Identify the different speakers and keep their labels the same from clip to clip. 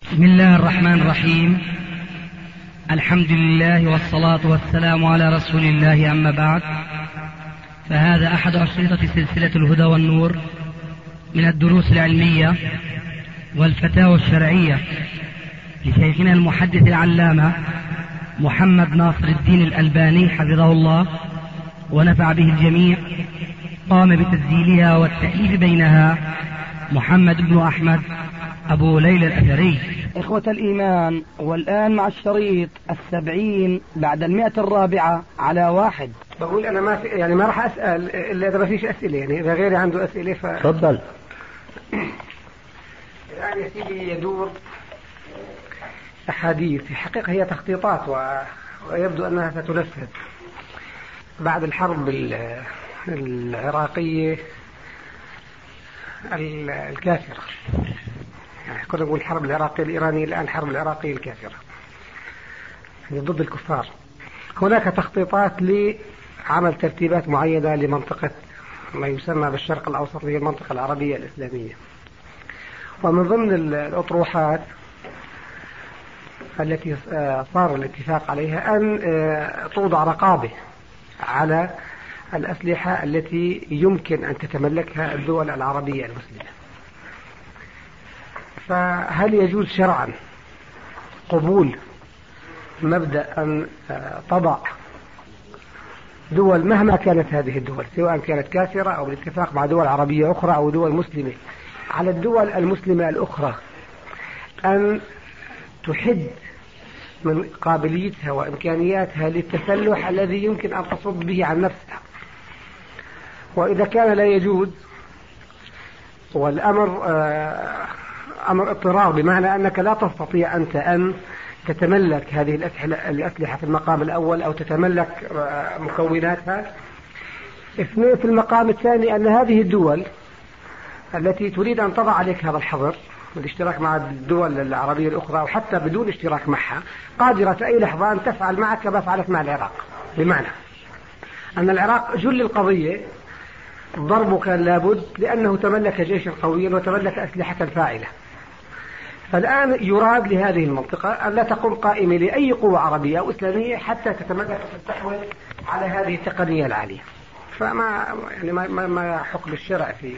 Speaker 1: بسم الله الرحمن الرحيم. الحمد لله والصلاة والسلام على رسول الله، أما بعد، فهذا أحد أشرطة سلسلة الهدى والنور من الدروس العلمية والفتاوى الشرعية لشيخنا المحدث العلامة محمد ناصر الدين الألباني حفظه الله ونفع به الجميع. قام بتسجيلها والتأليف بينها محمد بن أحمد أبو ليلى الأثري.
Speaker 2: إخوة الإيمان، والآن مع الشريط 70 بعد 100 على 1.
Speaker 3: بقول أنا ما راح أسأل إلا إذا ما فيش أسئلة، يعني إذا غيري عنده أسئلة
Speaker 2: تفضل.
Speaker 3: الآن يا سيدي يدور أحاديث، في الحقيقة هي تخطيطات ويبدو أنها ستنفذ بعد الحرب العراقية الكافرة. يعني كنا نقول الحرب العراقية الإيرانية، الآن الحرب العراقية الكافرة ضد الكفار. هناك تخطيطات لعمل ترتيبات معينة لمنطقة ما يسمى بالشرق الأوسط، هي المنطقة العربية الإسلامية. ومن ضمن الأطروحات التي صار الاتفاق عليها أن توضع رقابة على الأسلحة التي يمكن أن تتملكها الدول العربية المسلمة. فهل يجوز شرعا قبول مبدأ أن تضع دول مهما كانت هذه الدول، سواء كانت كافرة أو بالاتفاق مع دول عربية أخرى أو دول مسلمة، على الدول المسلمة الأخرى أن تحد من قابليتها وإمكانياتها للتسلح الذي يمكن أن تصد به عن نفسها؟ وإذا كان لا يجوز والأمر أمر اضطرار، بمعنى أنك لا تستطيع أنت أن تتملك هذه الأسلحة في المقام الأول أو تتملك مكوناتها. اثنين، في المقام الثاني أن هذه الدول التي تريد أن تضع عليك هذا الحظر بالاشتراك مع الدول العربية الأخرى أو حتى بدون اشتراك معها قادرة في أي لحظة أن تفعل معك كما فعلت مع العراق. بمعنى أن العراق جل القضية ضربه كان لابد لأنه تملك جيشا قويا وتملك أسلحة فاعلة. فالآن يراد لهذه المنطقة أن لا تقوم قائمة لأي قوة عربية أو إسلامية حتى تتملك وتستحوذ على هذه التقنية العالية. فما يعني ما حكم الشرع في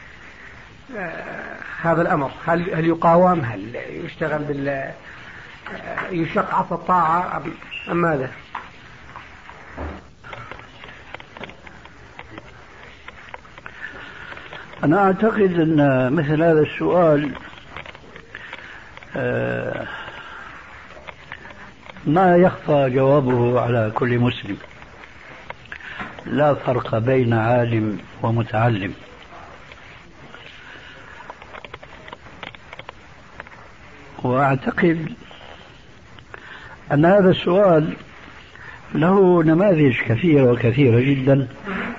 Speaker 3: هذا الأمر؟ هل يقاوم؟ هل يشتغل يشق عصا الطاعة أم ماذا؟
Speaker 4: أنا أعتقد أن مثل هذا السؤال ما يخفى جوابه على كل مسلم، لا فرق بين عالم ومتعلم. وأعتقد أن هذا السؤال له نماذج كثيرة وكثيرة جدا،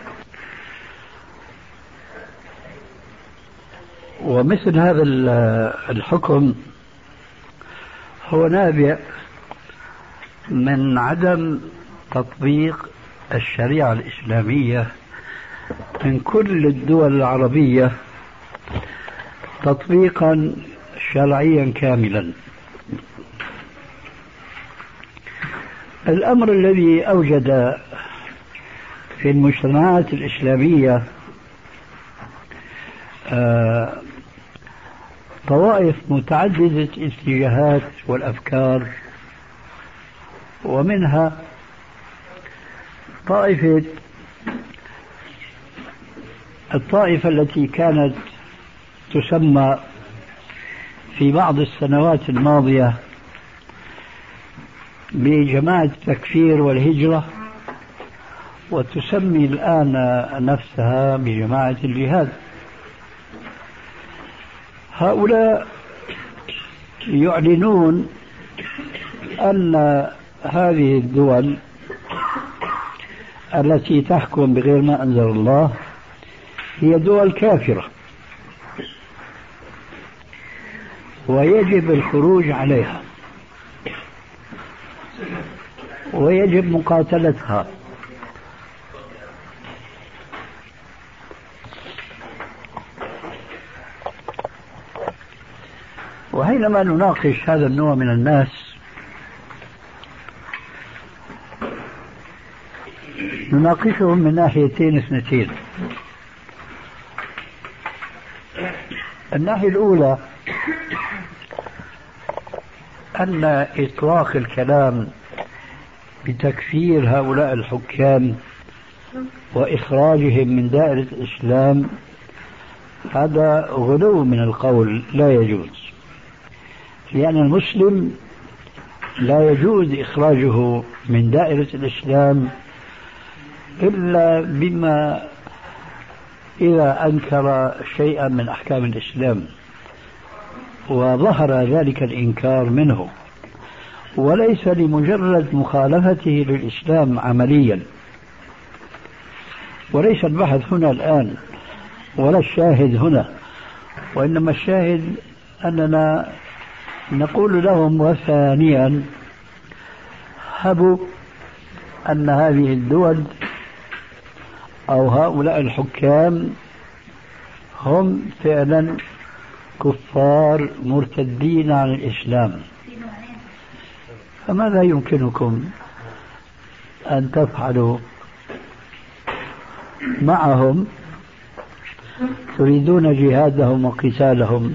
Speaker 4: ومثل هذا الحكم هو نابع من عدم تطبيق الشريعة الإسلامية من كل الدول العربية تطبيقا شرعيا كاملا. الأمر الذي أوجد في المجتمعات الإسلامية طوائف متعددة الاتجاهات والأفكار، ومنها الطائفة التي كانت تسمى في بعض السنوات الماضية بجماعة التكفير والهجرة، وتسمي الآن نفسها بجماعة الجهاد. هؤلاء يعلنون أن هذه الدول التي تحكم بغير ما أنزل الله هي دول كافرة، ويجب الخروج عليها ويجب مقاتلتها. وهي حينما نناقش هذا النوع من الناس نناقشهم من ناحيتين اثنتين. الناحية الأولى أن إطلاق الكلام بتكفير هؤلاء الحكام وإخراجهم من دائرة الإسلام هذا غلو من القول، لا يجوز، لأن المسلم لا يجوز إخراجه من دائرة الإسلام إلا بما إذا أنكر شيئا من أحكام الإسلام وظهر ذلك الإنكار منه، وليس لمجرد مخالفته للإسلام عمليا. وليس البحث هنا الآن ولا الشاهد هنا، وإنما الشاهد أننا نقول لهم وثانيا هبوا أن هذه الدول أو هؤلاء الحكام هم فعلا كفار مرتدين عن الإسلام، فماذا يمكنكم أن تفعلوا معهم؟ تريدون جهادهم وقتالهم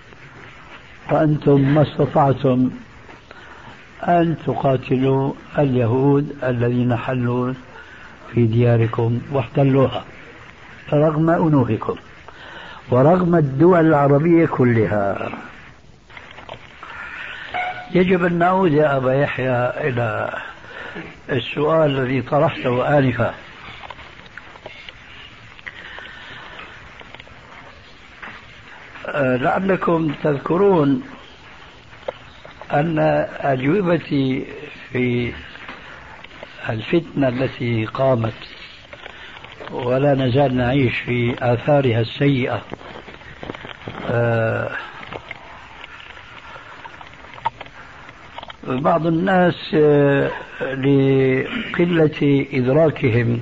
Speaker 4: وأنتم ما استطعتم أن تقاتلوا اليهود الذين حلوا في دياركم واحتلوها رغم أنوفكم ورغم الدول العربية كلها. يجب أن نعود يا أبا يحيى إلى السؤال الذي طرحته آنفا. لعلكم تذكرون أن أجوبتي في الفتنة التي قامت ولا نزال نعيش في آثارها السيئة بعض الناس لقلة إدراكهم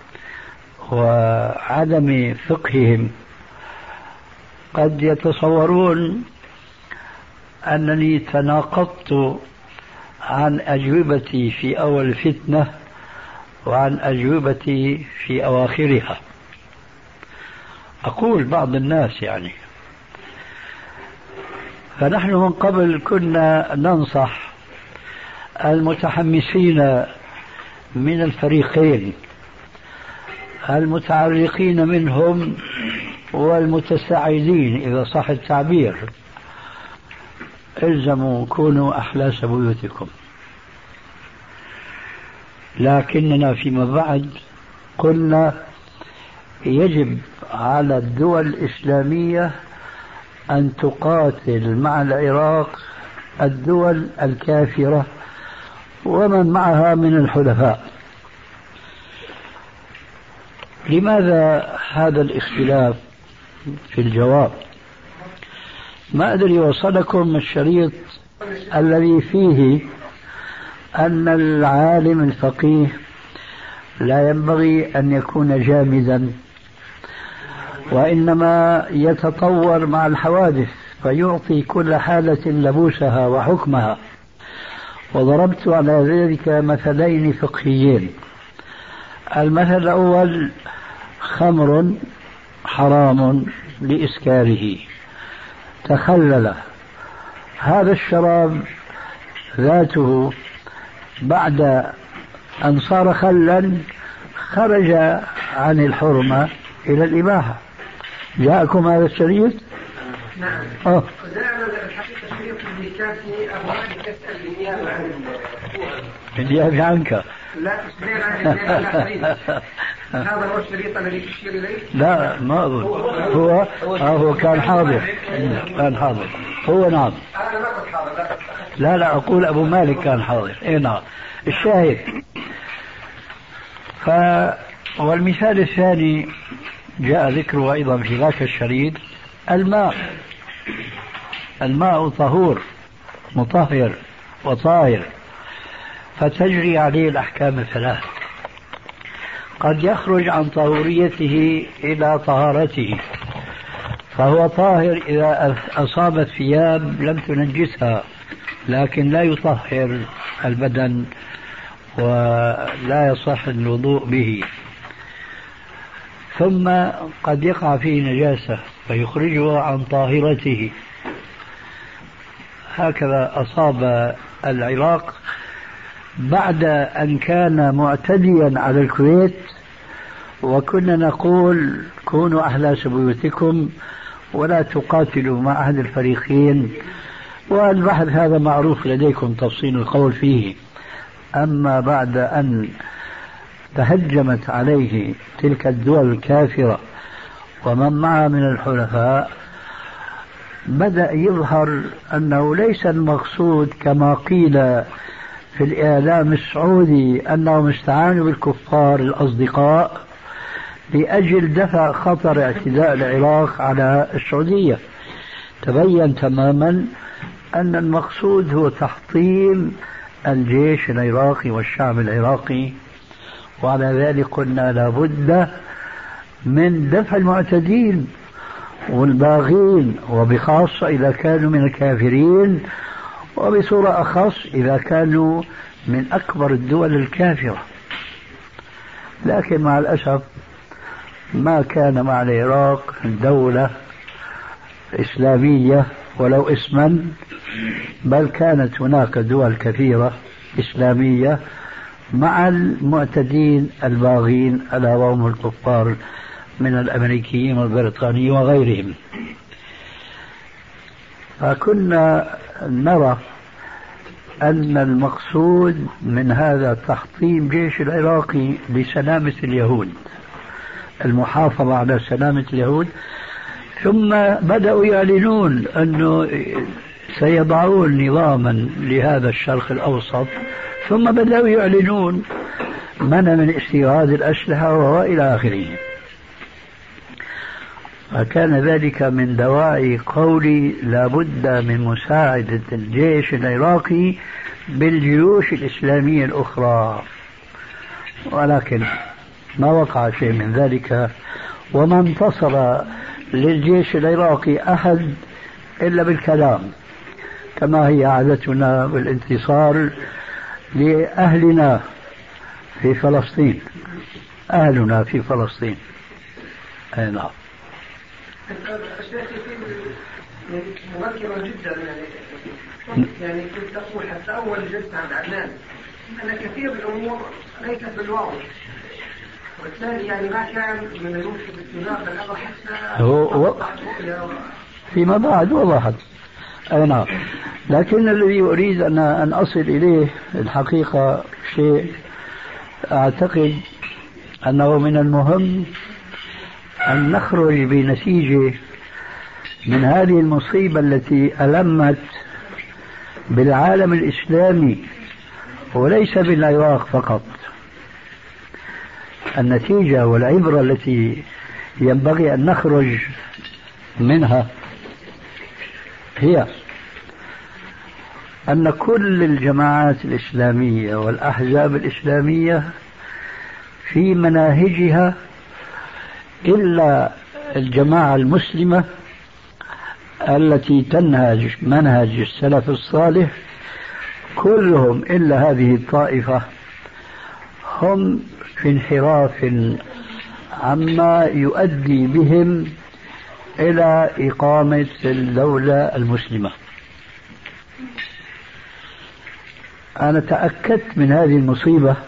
Speaker 4: وعدم فقههم قد يتصورون أنني تناقضت عن أجوبتي في أول الفتنة وعن أجوبتي في أواخرها. أقول بعض الناس يعني، فنحن من قبل كنا ننصح المتحمسين من الفريقين، المتعرقين منهم والمتساعدين إذا صح التعبير، الزموا كونوا أحلاس بيوتكم. لكننا فيما بعد قلنا يجب على الدول الإسلامية أن تقاتل مع العراق الدول الكافرة ومن معها من الحلفاء. لماذا هذا الاختلاف في الجواب؟ ما أدري وصلكم الشريط الذي فيه أن العالم الفقيه لا ينبغي أن يكون جامدا، وإنما يتطور مع الحوادث فيعطي كل حالة لبوسها وحكمها. وضربت على ذلك مثلين فقهيين. المثل الأول: خمر حرام لإسكاره، تخلل هذا الشراب ذاته بعد أن صار خلا خرج عن الحرمة إلى الإباحة. جاءكم هذا الشريط؟
Speaker 3: نعم. الحقيقة الشريط اللي كان فيه أبواب تسأل بالنيابة عن
Speaker 4: بالنيابة عنك.
Speaker 3: لا تسألين عن الشريط. هذا هو الشريط الذي تشير إليه؟
Speaker 4: لا ما أظن. هو كان حاضر. كان حاضر هو. نعم.
Speaker 3: أنا ما كنت حاضر.
Speaker 4: لا أقول أبو مالك كان حاضر. إيه نعم. الشاهد. والمثال الثاني جاء ذكره أيضا في ذاك الشريط: الماء طهور مطهر وطاهر، فتجري عليه الأحكام الثلاث. قد يخرج عن طهوريته إلى طهارته، فهو طاهر إذا أصابت ثياب لم تنجسها، لكن لا يطهر البدن ولا يصح الوضوء به. ثم قد يقع فيه نجاسة فيخرجه عن طاهرته. هكذا أصاب العراق بعد أن كان معتديا على الكويت، وكنا نقول كونوا أحلاس بيوتكم ولا تقاتلوا مع أحد الفريقين، والبحث هذا معروف لديكم تفصيل القول فيه. أما بعد أن تهجمت عليه تلك الدول الكافرة ومن معها من الحلفاء، بدأ يظهر أنه ليس المقصود كما قيل في الإعلام السعودي أنهم استعانوا بالكفار الأصدقاء لأجل دفع خطر اعتداء العراق على السعودية. تبين تماما أن المقصود هو تحطيم الجيش العراقي والشعب العراقي، وعلى ذلك قلنا لابد من دفع المعتدين والباغين، وبخاصة إذا كانوا من الكافرين، وبصورة أخص إذا كانوا من أكبر الدول الكافرة. لكن مع الأسف ما كان مع العراق دولة إسلامية ولو اسما، بل كانت هناك دول كثيرة إسلامية مع المعتدين الباغين ألا وهم الكفار من الأمريكيين والبريطانيين وغيرهم. فكنا نرى أن المقصود من هذا تحطيم جيش العراقي لسلامة اليهود، المحافظة على سلامة اليهود. ثم بدأوا يعلنون أنه سيضعون نظاما لهذا الشرق الأوسط، ثم بدأوا يعلنون منع من استيراد الأسلحة وإلى آخره. فكان ذلك من دواعي قولي لابد من مساعدة الجيش العراقي بالجيوش الإسلامية الأخرى، ولكن ما وقع شيء من ذلك، وما انتصر للجيش العراقي أحد إلا بالكلام، كما هي عادتنا بالانتصار لأهلنا في فلسطين. أهلنا في فلسطين. أي نعم.
Speaker 3: مبكرا جدا يعني كنت أقول حتى أول جلسة عند عدنان أن كثير من الأمور ليست بالواضح، والثاني يعني ما كان من الممكن الاتفاق الأمر حتى
Speaker 4: فيما بعد وضحت. أي نعم. لكن الذي أريد أن أصل إليه الحقيقة شيء أعتقد أنه من المهم أن نخرج بنتيجة من هذه المصيبة التي ألمت بالعالم الإسلامي وليس بالعراق فقط. النتيجة والعبرة التي ينبغي أن نخرج منها هي أن كل الجماعات الإسلامية والأحزاب الإسلامية في مناهجها إلا الجماعة المسلمة التي تنهج منهج السلف الصالح، كلهم إلا هذه الطائفة هم في انحراف عما يؤدي بهم إلى إقامة الدولة المسلمة. أنا تأكدت من هذه المصيبة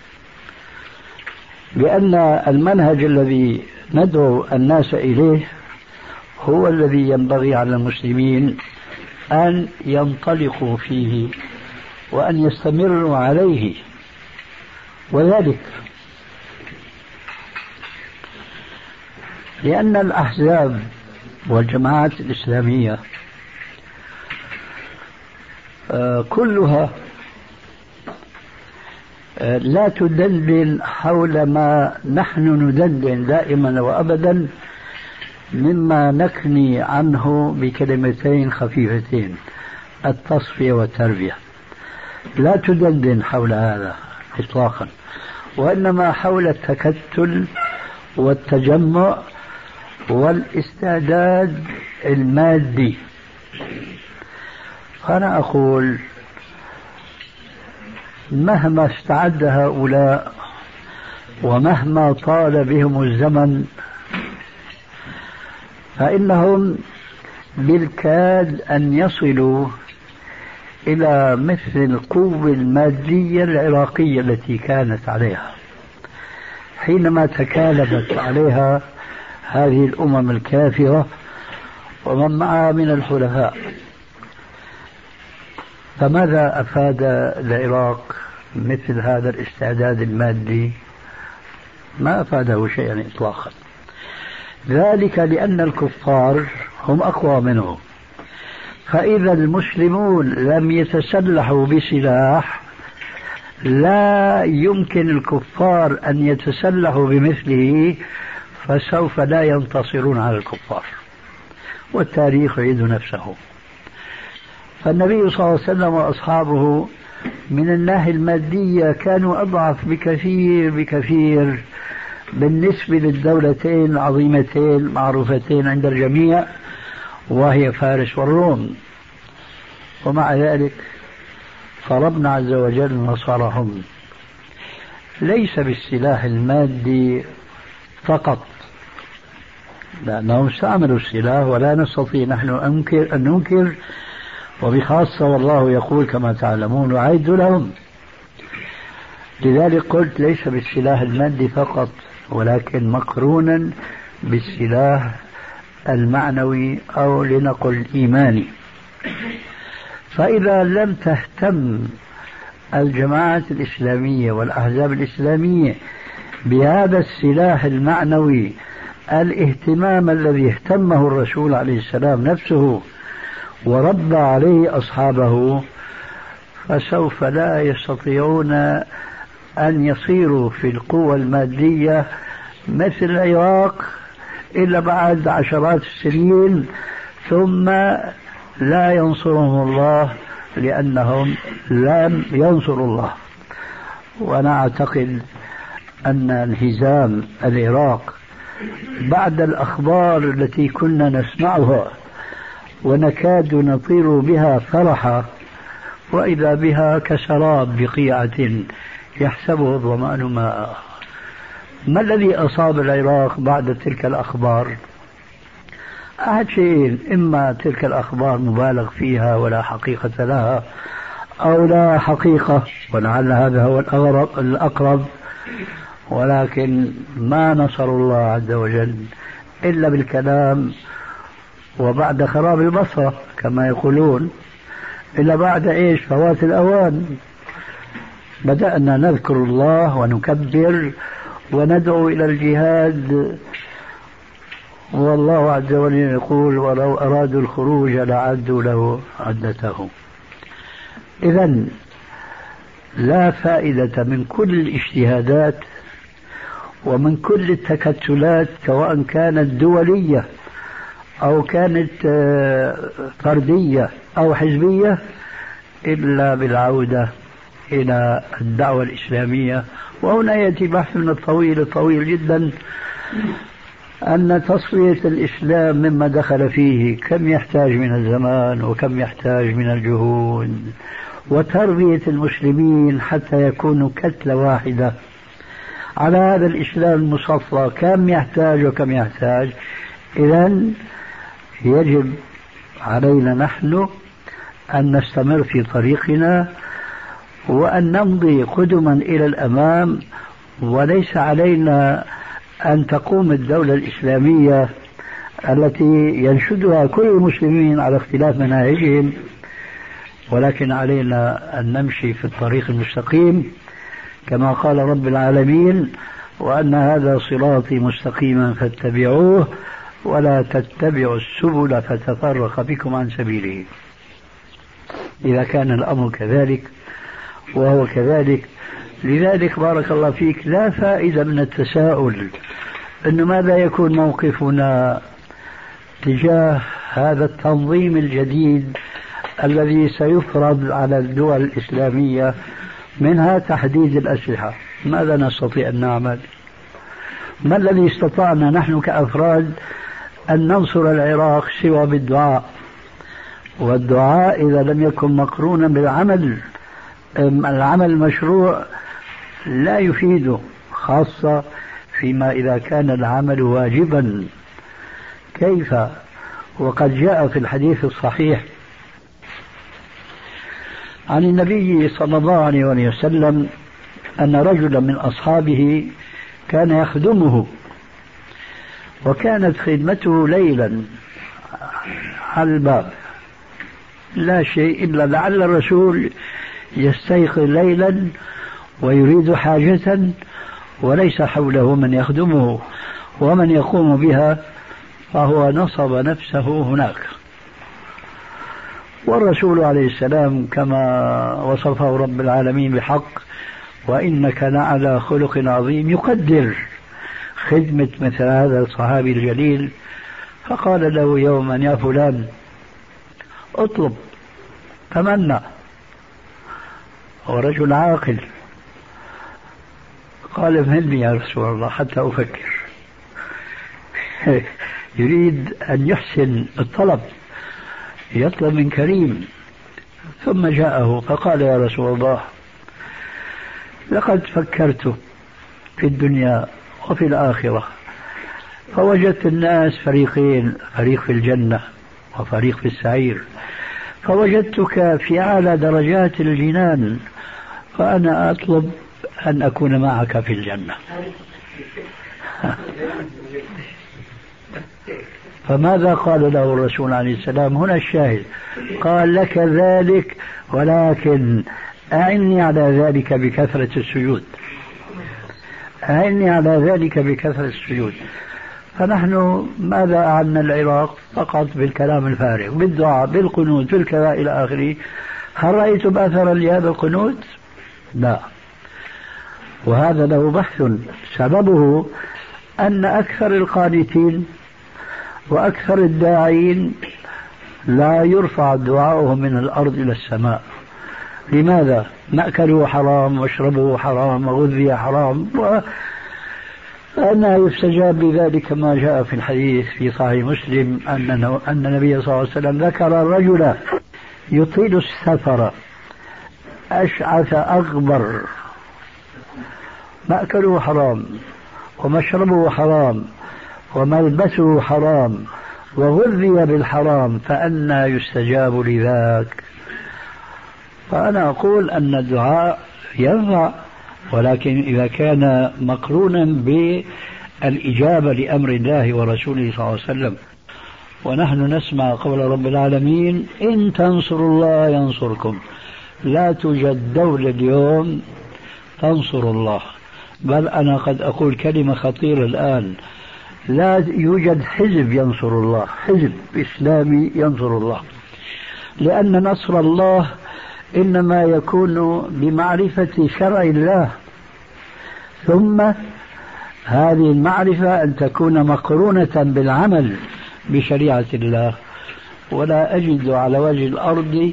Speaker 4: لأن المنهج الذي ندعو الناس إليه هو الذي ينبغي على المسلمين أن ينطلقوا فيه وأن يستمروا عليه، وذلك لأن الأحزاب والجماعات الإسلامية كلها لا تدندن حول ما نحن ندندن دائما وأبدا، مما نكني عنه بكلمتين خفيفتين: التصفية والتربية. لا تدندن حول هذا إطلاقا، وإنما حول التكتل والتجمع والاستعداد المادي. فأنا أقول مهما استعد هؤلاء ومهما طال بهم الزمن فإنهم بالكاد أن يصلوا إلى مثل القوة المادية العراقية التي كانت عليها حينما تكالبت عليها هذه الأمم الكافرة ومن معها من الحلفاء. فماذا أفاد العراق مثل هذا الاستعداد المادي؟ ما أفاده شيئا إطلاقا، ذلك لأن الكفار هم أقوى منه. فإذا المسلمون لم يتسلحوا بسلاح لا يمكن الكفار أن يتسلحوا بمثله، فسوف لا ينتصرون على الكفار، والتاريخ يعيد نفسه. فالنبي صلى الله عليه وسلم وأصحابه من الناحية المادية كانوا أضعف بكثير بالنسبة للدولتين العظيمتين معروفتين عند الجميع وهي فارس والروم. ومع ذلك فربنا عز وجل نصرهم ليس بالسلاح المادي فقط، لأنهم استعملوا السلاح ولا نستطيع نحن أن ننكر، وبخاصة والله يقول كما تعلمون وأعدوا لهم. لذلك قلت ليس بالسلاح المادي فقط ولكن مقرونا بالسلاح المعنوي أو لنقل الإيماني. فإذا لم تهتم الجماعات الإسلامية والأحزاب الإسلامية بهذا السلاح المعنوي الاهتمام الذي اهتمه الرسول عليه السلام نفسه وربى عليه أصحابه، فسوف لا يستطيعون أن يصيروا في القوة المادية مثل العراق إلا بعد عشرات السنين، ثم لا ينصرهم الله لأنهم لم ينصروا الله. وأنا أعتقد أن انهزام العراق بعد الأخبار التي كنا نسمعها ونكاد نطير بها فرحا وإذا بها كسراب بقيعة يحسبه الظمآن ماء. ما الذي أصاب العراق بعد تلك الأخبار؟ أحد شيئين: إما تلك الأخبار مبالغ فيها ولا حقيقة لها، أو لا حقيقة ولعل هذا هو الأقرب، ولكن ما نصر الله عز وجل إلا بالكلام وبعد خراب البصرة كما يقولون، إلا بعد إيش؟ فوات الأوان. بدأنا نذكر الله ونكبر وندعو إلى الجهاد، والله عز وجل يقول: ولو أرادوا الخروج لعدوا له عدته. إذن لا فائدة من كل الاجتهادات ومن كل التكتلات سواء كانت دولية أو كانت فردية أو حزبية إلا بالعودة إلى الدعوة الإسلامية. وهنا يأتي بحث من الطويل جدا أن تصفية الإسلام مما دخل فيه كم يحتاج من الزمان وكم يحتاج من الجهود، وتربية المسلمين حتى يكونوا كتلة واحدة على هذا الإسلام المصفى كم يحتاج وكم يحتاج. إذن يجب علينا نحن أن نستمر في طريقنا وأن نمضي قدما إلى الأمام، وليس علينا أن تقوم الدولة الإسلامية التي ينشدها كل المسلمين على اختلاف مناهجهم، ولكن علينا أن نمشي في الطريق المستقيم كما قال رب العالمين: وأن هذا صراطي مستقيما فاتبعوه ولا تتبعوا السبل فتفرق بكم عن سبيله. إذا كان الأمر كذلك وهو كذلك، لذلك بارك الله فيك لا فائدة من التساؤل أنه ماذا يكون موقفنا تجاه هذا التنظيم الجديد الذي سيفرض على الدول الإسلامية، منها تحديد الأسلحة. ماذا نستطيع أن نعمل؟ ما الذي استطعنا نحن كأفراد أن ننصر العراق سوى بالدعاء، والدعاء إذا لم يكن مقرونا بالعمل العمل المشروع لا يفيده، خاصة فيما إذا كان العمل واجبا. كيف وقد جاء في الحديث الصحيح عن النبي صلى الله عليه وسلم أن رجلا من أصحابه كان يخدمه، وكانت خدمته ليلا على الباب، لا شيء إلا لعل الرسول يستيقظ ليلا ويريد حاجة وليس حوله من يخدمه ومن يقوم بها، فهو نصب نفسه هناك. والرسول عليه السلام كما وصفه رب العالمين بحق: وإنك لعلى خلق عظيم، يقدر خدمة مثل هذا الصحابي الجليل. فقال له يوما: يا فلان اطلب تمنى. ورجل عاقل قال: افهمني يا رسول الله حتى أفكر. يريد أن يحسن الطلب، يطلب من كريم. ثم جاءه فقال: يا رسول الله، لقد فكرت في الدنيا وفي الآخرة، فوجدت الناس فريقين، فريق في الجنة وفريق في السعير، فوجدتك في أعلى درجات الجنان، فأنا أطلب أن أكون معك في الجنة. فماذا قال له الرسول عليه السلام؟ هنا الشاهد، قال: لك ذلك، ولكن أعني على ذلك بكثرة السجود، أعني على ذلك بكثرة السجود. فنحن ماذا أعنا العراق؟ فقط بالكلام الفارغ، بالدعاء، بالقنوت، بالكذا إلى آخره. هل رأيتم أثرا لهذا القنوت؟ لا. وهذا له بحث، سببه أن أكثر القانتين وأكثر الداعين لا يرفع دعاؤهم من الأرض إلى السماء. لماذا؟ مأكله حرام، واشربه حرام، وغذي حرام، فأنا يستجاب بذلك ما جاء في الحديث في صحيح مسلم أن النبي صلى الله عليه وسلم ذكر الرجل يطيل السفر أشعث أغبر، مأكله حرام، ومشربه حرام، وملبسه حرام، وغذي بالحرام، فأنا يستجاب لذاك. فأنا أقول أن الدعاء ينفع، ولكن إذا كان مقرونا بالإجابة لأمر الله ورسوله صلى الله عليه وسلم. ونحن نسمع قول رب العالمين: إن تنصروا الله ينصركم. لا توجد دولة اليوم تنصر الله، بل أنا قد أقول كلمة خطيرة الآن: لا يوجد حزب ينصر الله، حزب إسلامي ينصر الله، لأن نصر الله إنما يكون بمعرفة شرع الله، ثم هذه المعرفة أن تكون مقرونة بالعمل بشريعة الله. ولا أجد على وجه الأرض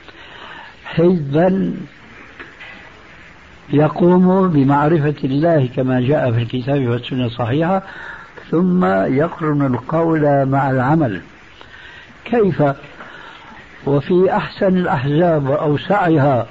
Speaker 4: حزبا يقوم بمعرفة الله كما جاء في الكتاب والسنة الصحيحة ثم يقرن القول مع العمل. كيف؟ وفي أحسن الأحزاب وأوسعها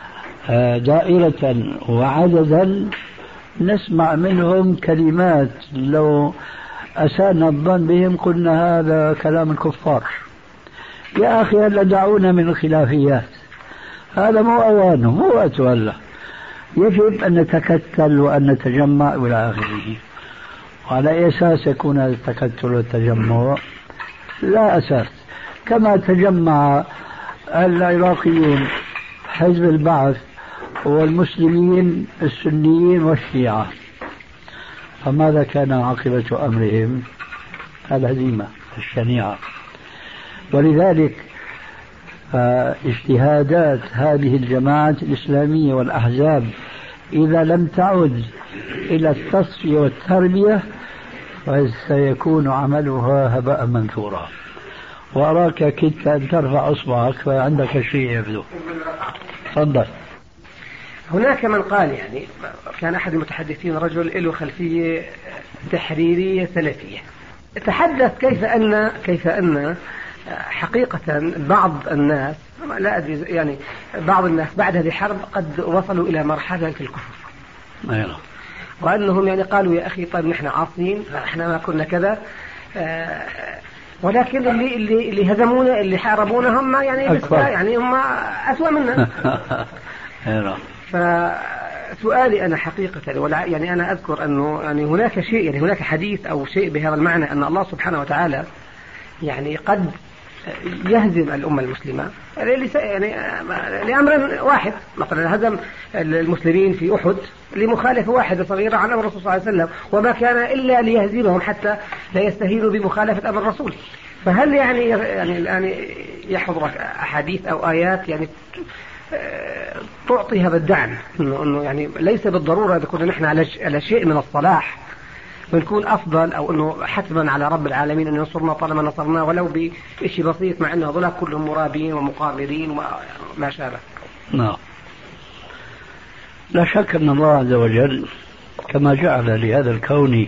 Speaker 4: دائرة وعددا نسمع منهم كلمات لو أساءنا الظن بهم قلنا هذا كلام الكفار. يا أخي هلا دعونا من الخلافيات، هذا مو أوانه، مو وقته هلا. يجب أن نتكتل وأن نتجمع إلى آخره. وعلى أي أساس يكون هذا التكتل والتجمع؟ لا أساس. كما تجمع العراقيون حزب البعث والمسلمين السنيين والشيعة، فماذا كان عاقبة أمرهم؟ الهزيمة الشنيعة. ولذلك اجتهادات هذه الجماعات الإسلامية والأحزاب إذا لم تعد إلى التصفية والتربية فسيكون عملها هباء منثورا. وأراك كدت أن ترفع أصبعك فعندك شيء يبدو. تفضل.
Speaker 3: هناك من قال يعني كان أحد المتحدثين رجل له خلفية تحريرية سلفية، تحدث كيف أن حقيقة بعض الناس، لا أدري يعني، بعض الناس بعد هذه الحرب قد وصلوا إلى مرحلة الكفر، وأنهم يعني قالوا يا أخي طيب نحن عاصين، نحن ما كنا كذا، ولكن اللي هزمونا اللي حاربونا هم يعني هم أسوأ منا. فسؤالي أنا حقيقة يعني أنا أذكر أنه يعني هناك شيء، يعني هناك حديث أو شيء بهذا المعنى أن الله سبحانه وتعالى يعني قد يهزم الأمة المسلمة يعني لأمر واحد. مثلا هزم المسلمين في أحد لمخالفة واحدة صغيرة عن أمر الرسول صلى الله عليه وسلم، وما كان إلا ليهزمهم حتى لا يستهينوا بمخالفة أمر الرسول. فهل يعني الآن يحضرك أحاديث أو آيات يعني تعطي هذا الدعم إنه يعني ليس بالضرورة إذا كنا نحن على شيء من الصلاح ونكون أفضل، أو أنه حتما على رب العالمين أن ينصرنا طالما نصرنا ولو بشيء بسيط، مع أنه هذول كلهم مرابين ومقاررين وما شابه.
Speaker 4: نعم، لا شك أن الله عز وجل كما جعل لهذا الكون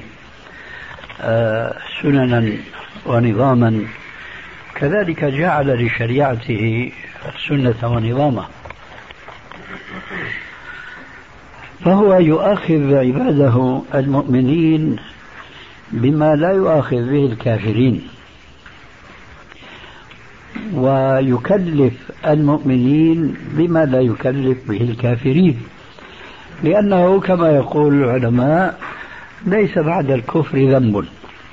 Speaker 4: سننا ونظاما، كذلك جعل لشريعته سنة ونظاما، فهو يؤاخذ عباده المؤمنين بما لا يؤاخذ به الكافرين، ويكلف المؤمنين بما لا يكلف به الكافرين، لأنه كما يقول العلماء ليس بعد الكفر ذنب.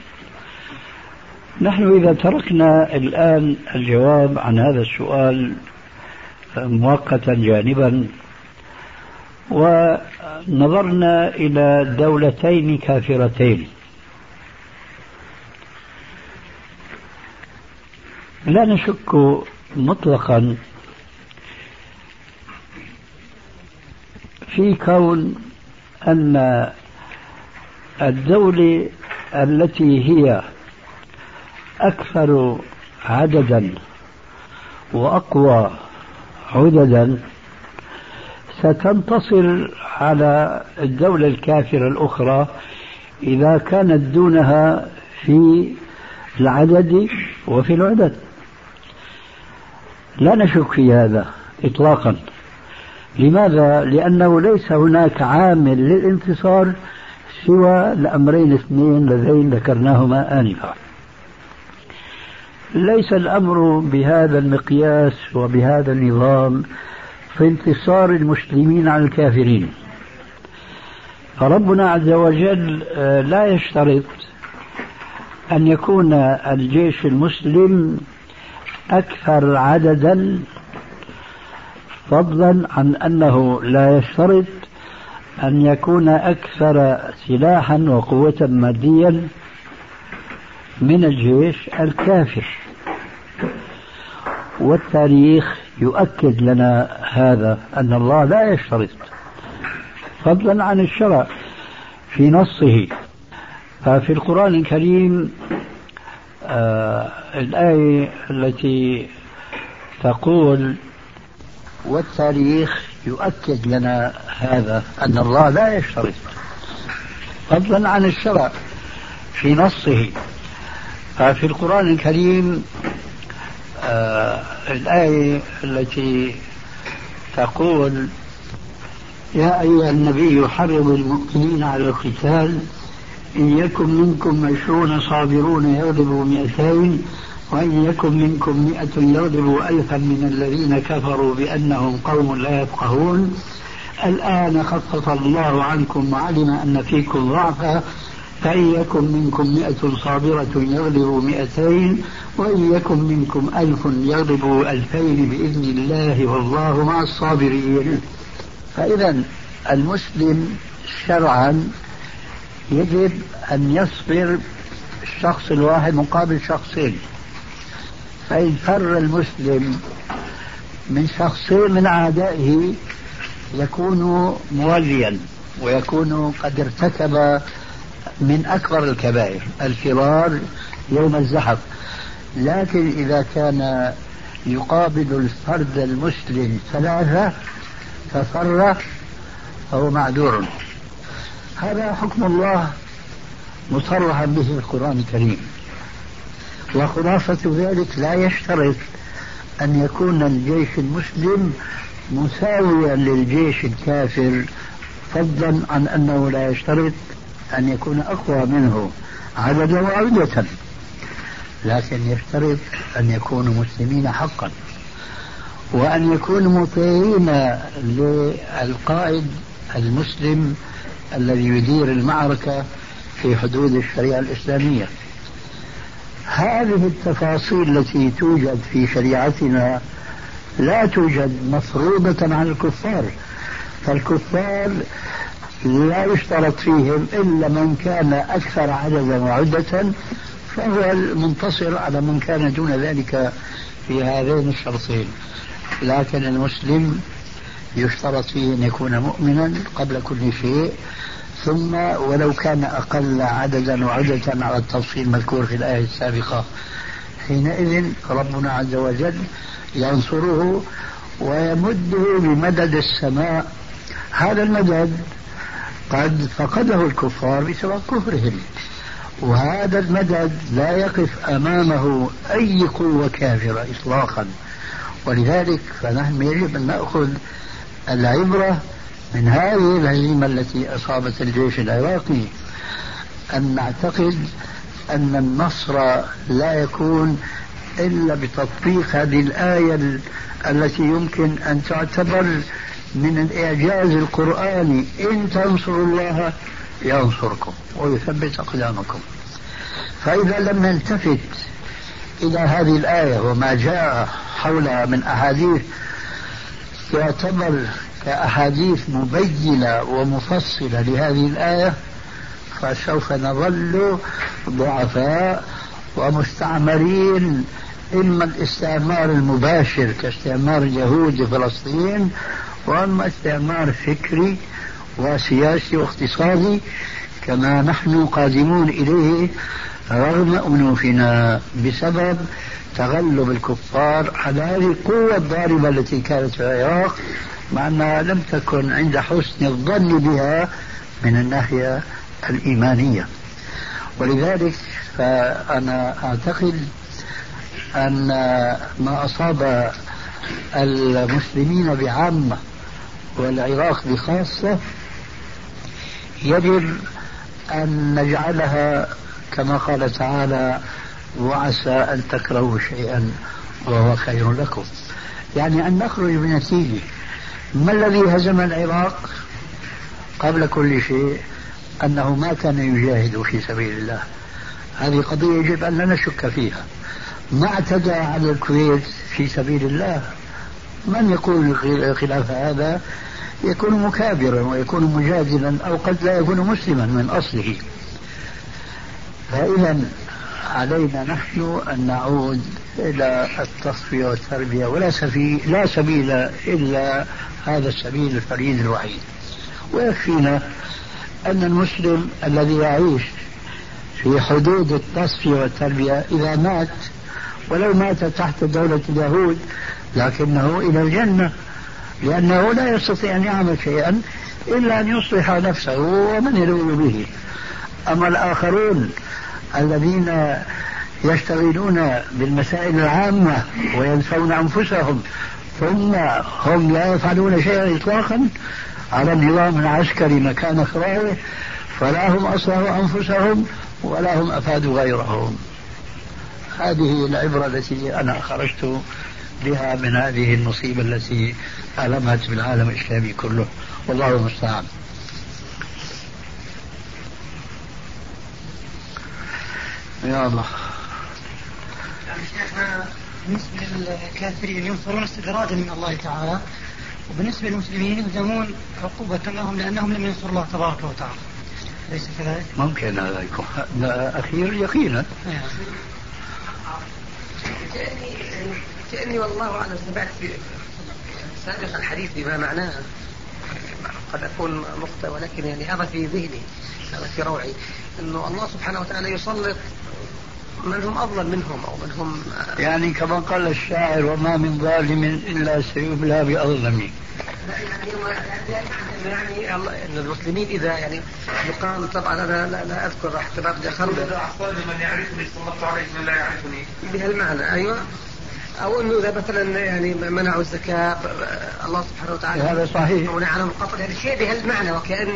Speaker 4: نحن إذا تركنا الآن الجواب عن هذا السؤال مؤقتا جانبا ونظرنا إلى دولتين كافرتين، لا نشك مطلقا في كون أن الدولة التي هي أكثر عددا وأقوى عددا ستنتصر على الدولة الكافرة الأخرى إذا كانت دونها في العدد وفي العدد. لا نشك في هذا إطلاقا. لماذا؟ لأنه ليس هناك عامل للانتصار سوى الأمرين الاثنين اللذين ذكرناهما آنفا. ليس الأمر بهذا المقياس وبهذا النظام في انتصار المسلمين على الكافرين. فربنا عز وجل لا يشترط أن يكون الجيش المسلم أكثر عددا، فضلا عن أنه لا يشترط أن يكون أكثر سلاحا وقوة ماديا من الجيش الكافر. والتاريخ يؤكد لنا هذا، أن الله لا يشترط، فضلا عن الشرع في نصه. ففي القرآن الكريم الآية التي تقول والتاريخ يؤكد لنا هذا، أن الله لا يشترط، فضلا عن الشرع في نصه. ففي القرآن الكريم الآية التي تقول يا أيها النبي حرض المؤمنين على القتال إن يكن منكم 20 صابرون يغلبوا 200 وإن يكن منكم 100 يغلبوا 1000 من الذين كفروا بأنهم قوم لا يفقهون الآن خفف الله عنكم وعلم أن فيكم ضعفا فإن يكن منكم 100 صابرة يغلبوا 200 وإن يكن منكم 1000 يغلبوا 2000 بإذن الله والله مع الصابرين. فإذا المسلم شرعا يجب أن يصبر الشخص الواحد مقابل شخصين. فإن فر المسلم من شخصين من أعدائه يكون موليا ويكون قد ارتكب من أكبر الكبائر، الفرار يوم الزحف. لكن إذا كان يقابل الفرد المسلم 3 ففر فهو معذور. هذا حكم الله مصرحا به في القرآن الكريم. وخلاصة ذلك لا يشترط أن يكون الجيش المسلم مساويا للجيش الكافر، فضلا عن أنه لا يشترط أن يكون أقوى منه عددا وعدة، لكن يشترط أن يكونوا مسلمين حقا، وأن يكونوا مطيعين للقائد المسلم الذي يدير المعركة في حدود الشريعة الإسلامية. هذه التفاصيل التي توجد في شريعتنا لا توجد مفروضة على الكفار، فالكفار لا يشترط فيهم إلا من كان أكثر عددا وعدة، فهو المنتصر على من كان دون ذلك في هذين الشرطين. لكن المسلم يشترط فيه أن يكون مؤمنا قبل كل شيء، ثم ولو كان أقل عددا وعدة على التفصيل المذكور في الآية السابقة، حينئذ ربنا عز وجل ينصره ويمده بمدد السماء. هذا المدد قد فقده الكفار بسبب كفرهم، وهذا المدد لا يقف أمامه أي قوة كافرة إطلاقا. ولذلك فنحن يجب أن نأخذ العبرة من هذه الهزيمة التي أصابت الجيش العراقي، أن نعتقد أن النصر لا يكون إلا بتطبيق هذه الآية التي يمكن أن تعتبر من الإعجاز القرآني: إن تنصروا الله ينصركم ويثبت أقدامكم. فإذا لم نلتفت إلى هذه الآية وما جاء حولها من أحاديث تعتبر كأحاديث مبينة ومفصلة لهذه الآية، فسوف نظل ضعفاء ومستعمرين، إما الاستعمار المباشر كاستعمار اليهود لفلسطين، وإما استعمار فكري وسياسي واقتصادي كما نحن قادمون إليه رغم أنوفنا بسبب تغلب الكفار على هذه القوة الضاربة التي كانت في العراق، مع أنها لم تكن عند حسن الظن بها من الناحية الإيمانية. ولذلك فأنا أعتقد أن ما أصاب المسلمين بعامة والعراق بخاصة يجب أن نجعلها كما قال تعالى: وعسى أن تكرهوا شيئا وهو خير لكم، يعني أن نخرج بنتيجة. ما الذي هزم العراق قبل كل شيء؟ أنه ما كان يجاهد في سبيل الله. هذه قضية يجب أن لا نشك فيها. ما اعتدى على الكويت في سبيل الله. من يقول خلاف هذا يكون مكابرا ويكون مجادلا، أو قد لا يكون مسلما من أصله. فإذا علينا نحن أن نعود إلى التصفية والتربية، لا سبيل إلا هذا السبيل الفريد الوحيد. ويكفينا أن المسلم الذي يعيش في حدود التصفية والتربية إذا مات، ولو مات تحت دولة اليهود، لكنه إلى الجنة، لأنه لا يستطيع أن يعمل شيئا إلا أن يصلح نفسه ومن يلوذ به. أما الآخرون الذين يشتغلون بالمسائل العامة وينسون أنفسهم ثم هم لا يفعلون شيئا إطلاقا على النظام العسكري مكان خرائه، فلا هم أصلحوا أنفسهم ولا هم أفادوا غيرهم. هذه العبرة التي أنا خرجت بها من هذه المصيبة التي ألمت بالعالم الإسلامي كله، والله المستعان. يا الله.
Speaker 5: بالنسبة للكافرين ينصرون استدراجا من الله تعالى، وبالنسبة للمسلمين يلزمون عقوبة لهم لأنهم لم ينصروا الله تبارك وتعالى، أليس كذلك؟
Speaker 4: ممكن هذا يكون أخير يقينا.
Speaker 3: كأني والله أعلم سمعت في سابقا الحديث بما معناه، قد أكون مخطئ، ولكن يعني هذا في ذهني، هذا في روعي، أنه الله سبحانه وتعالى يسلط من هم أفضل منهم أو من هم
Speaker 4: يعني كما قال الشاعر: وما من ظالم إلا سيبلى بأظلمه.
Speaker 3: يعني ان المسلمين اذا يعني يقال طبعا انا لا اذكر احتمال اخر
Speaker 6: من يعرفني صلى عليه من لا يعرفني
Speaker 3: بهالمعنى. ايوه، او انه اذا مثلا يعني منعوا الزكاه الله سبحانه وتعالى
Speaker 4: هذا صحيح
Speaker 3: ونعم القطر، يعني شيء بهالمعنى،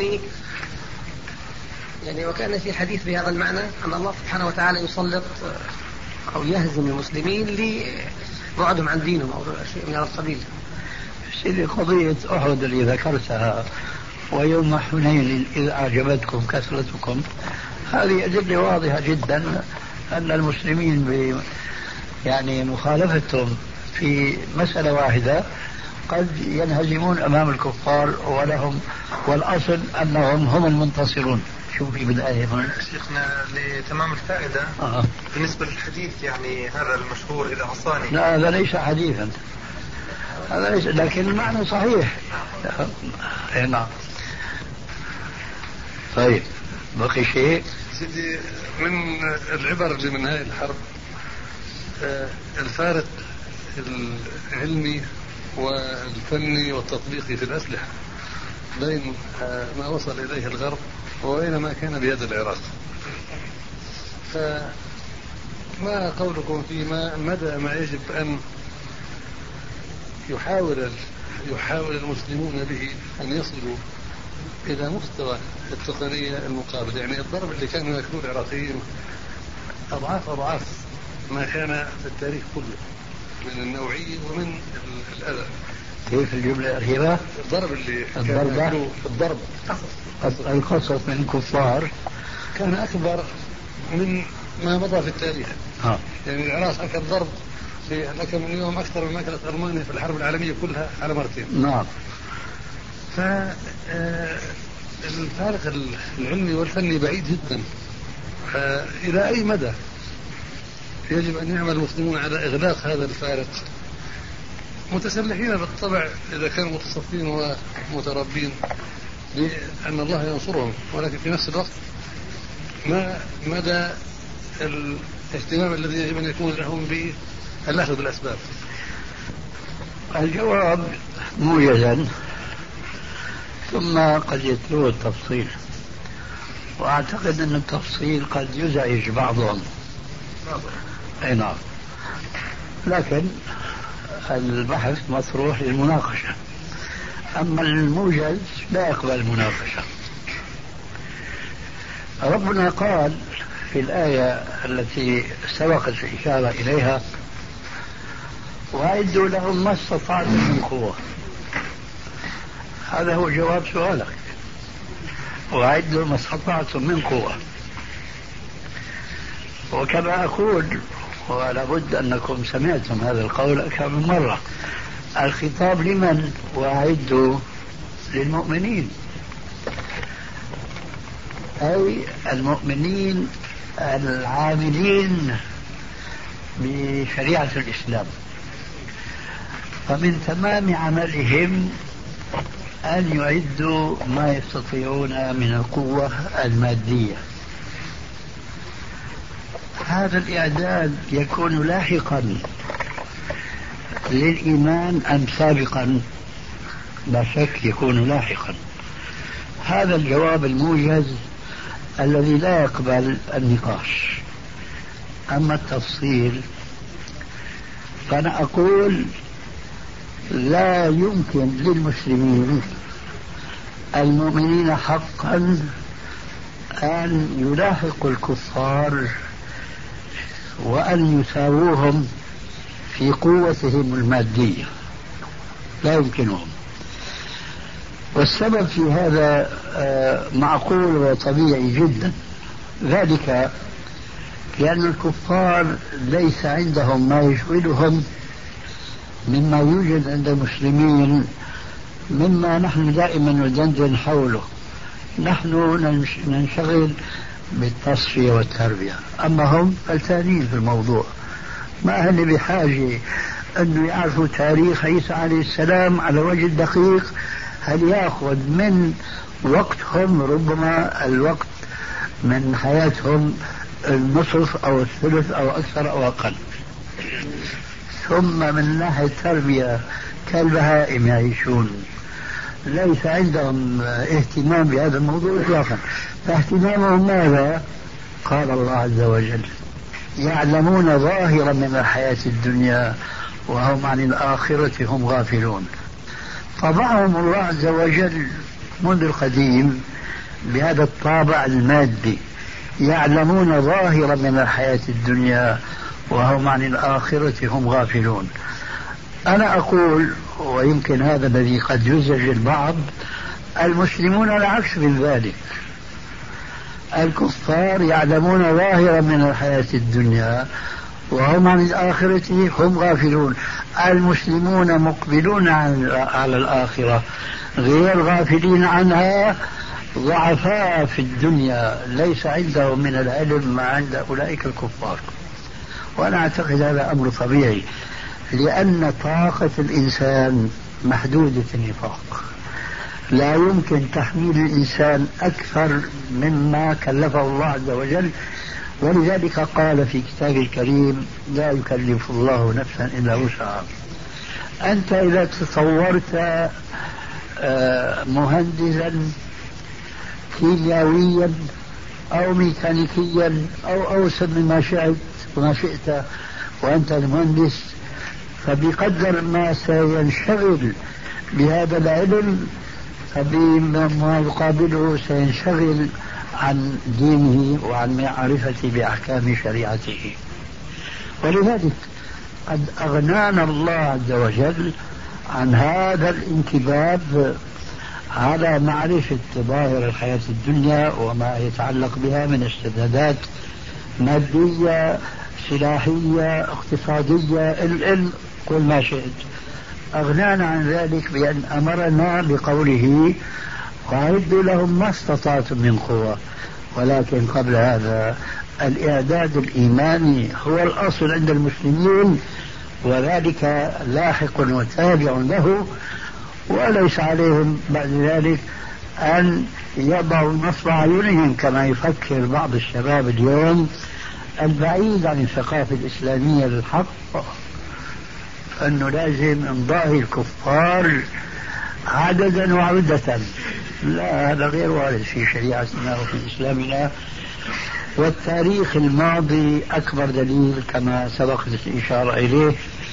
Speaker 3: وكأن في حديث بهذا المعنى أن الله سبحانه وتعالى يسلط أو يهزم المسلمين لبعدهم عن دينهم أو شيء من هذا القبيل.
Speaker 4: سيدي قضية أحد اللي ذكرتها ويوم حنين إذ أعجبتكم كثرتكم، هذه أدلة واضحة جدا أن المسلمين يعني مخالفتهم في مسألة واحدة قد ينهزمون أمام الكفار والأصل أنهم هم المنتصرون. شو في بالآية هنا
Speaker 6: شيخنا لتمام الفائدة بالنسبة للحديث يعني هذا المشهور إذا عصاني،
Speaker 4: لا هذا ليس حديثا، هذا ليس، لكن المعنى صحيح. نعم. طيب بقي شيء
Speaker 7: سيدي من العبر اللي من هاي الحرب الفارق العلمي والفني والتطبيقي في الأسلحة بين ما وصل إليه الغرب وبين ما كان بيد العراق. فما قولكم في مدى ما يجب أن يحاول المسلمون به أن يصلوا إلى مستوى التقنية المقابل؟ يعني الضرب اللي كانوا يكون العراقيين أضعاف ما كان في التاريخ كله من النوعية ومن الأذى.
Speaker 4: كيف الجملة الأخيرة؟
Speaker 7: الضرب اللي كان الضرب
Speaker 4: القصص من الكفار
Speaker 7: كان أكبر من ما مضى في التاريخ. يعني العراق أكل ضرب في لك من يوم أكثر من أكلت ألمانيا في الحرب العالمية كلها على مرتين.
Speaker 4: نعم.
Speaker 7: فالفارق العلمي والفني بعيد جدا. إلى أي مدى يجب أن يعمل المسلمون على إغلاق هذا الفارق، متسلحين بالطبع إذا كانوا متصفين ومتربين لأن الله ينصرهم، ولكن في نفس الوقت ما مدى الاهتمام الذي يجب أن يكون لهم بالأخذ بالأسباب؟
Speaker 4: الجواب موجزا ثم قد يتلو التفصيل، وأعتقد أن التفصيل قد يزعج بعضهم. أي نعم، لكن البحث مطروح للمناقشة، أما الموجز لا يقبل المناقشة. ربنا قال في الآية التي سبقت الإشارة إليها: وأعدوا لهم ما استطعتم من قوة. هذا هو جواب سؤالك، وأعدوا ما استطعتم من قوة. وكما أقول، ولا بد أنكم سمعتم هذا القول أكثر من مرة، الخطاب لمن؟ وأعدوا للمؤمنين، أي المؤمنين العاملين بشريعة الإسلام. فمن تمام عملهم أن يعدوا ما يستطيعون من القوة المادية. هذا الإعداد يكون لاحقا للإيمان أم سابقا؟ لا شك يكون لاحقا. هذا الجواب الموجز الذي لا يقبل النقاش. أما التفصيل فأنا أقول لا يمكن للمسلمين المؤمنين حقا أن يلاحقوا الكفار وأن يساووهم في قوتهم المادية، لا يمكنهم. والسبب في هذا معقول وطبيعي جدا، ذلك لأن الكفار ليس عندهم ما يشغلهم مما يوجد عند المسلمين، مما نحن دائما ندندن حوله. نحن ننشغل بالتصفية والتربية، أما هم فلتانين في الموضوع، ما هن بحاجة أنه يعرفوا تاريخ عيسى عليه السلام على وجه الدقيق. هل يأخذ من وقتهم ربما الوقت من حياتهم النصف أو الثلث أو أكثر أو أقل. ثم من ناحية التربية كالبهائم يعيشون، ليس عندهم اهتمام بهذا الموضوع إطلاقا. فاهتمامهم ماذا؟ قال الله عز وجل يعلمون ظاهرا من الحياة الدنيا وهم عن الآخرة هم غافلون. طبعهم الله عز وجل منذ القديم بهذا الطابع المادي، يعلمون ظاهرا من الحياة الدنيا وهم عن الآخرة هم غافلون. أنا أقول، ويمكن هذا الذي قد يزعج البعض، المسلمون العكس من ذلك. الكفار يعلمون ظاهرا من الحياة الدنيا وهم عن الآخرة هم غافلون. المسلمون مقبلون على الآخرة غير غافلين عنها، ضعفاء في الدنيا ليس عندهم من العلم ما عند أولئك الكفار. وأنا أعتقد هذا أمر طبيعي، لأن طاقة الإنسان محدودة النفاق، لا يمكن تحميل الإنسان أكثر مما كلفه الله عز وجل. ولذلك قال في كتابه الكريم لا يكلف الله نفسا إلا وسعها. أنت إذا تصورت مهندسا كيميائيا أو ميكانيكيا أو أوسع مما شئت وأنت المهندس، فبقدر ما سينشغل بهذا العلم فبما يقابله سينشغل عن دينه وعن معرفة بأحكام شريعته. ولذلك قد أغنانا الله عز وجل عن هذا الانكباب على معرفة ظاهر الحياة الدنيا وما يتعلق بها من استعدادات مادية سلاحية اقتصادية العلم كل ما شئت. أغنانا عن ذلك بأن أمرنا بقوله وأعدوا لهم ما استطعتم من قوة. ولكن قبل هذا الإعداد الإيماني هو الأصل عند المسلمين، وذلك لاحق وتابع له، وليس عليهم بعد ذلك أن يضعوا نصب أعينهم كما يفكر بعض الشباب اليوم البعيد عن الثقافة الإسلامية للحق، أنه لازم نضاهي الكفار عددا وعدة. لا، هذا غير وارد في شريعتنا وفي إسلامنا. والتاريخ الماضي أكبر دليل كما سبقت الإشارة إليه،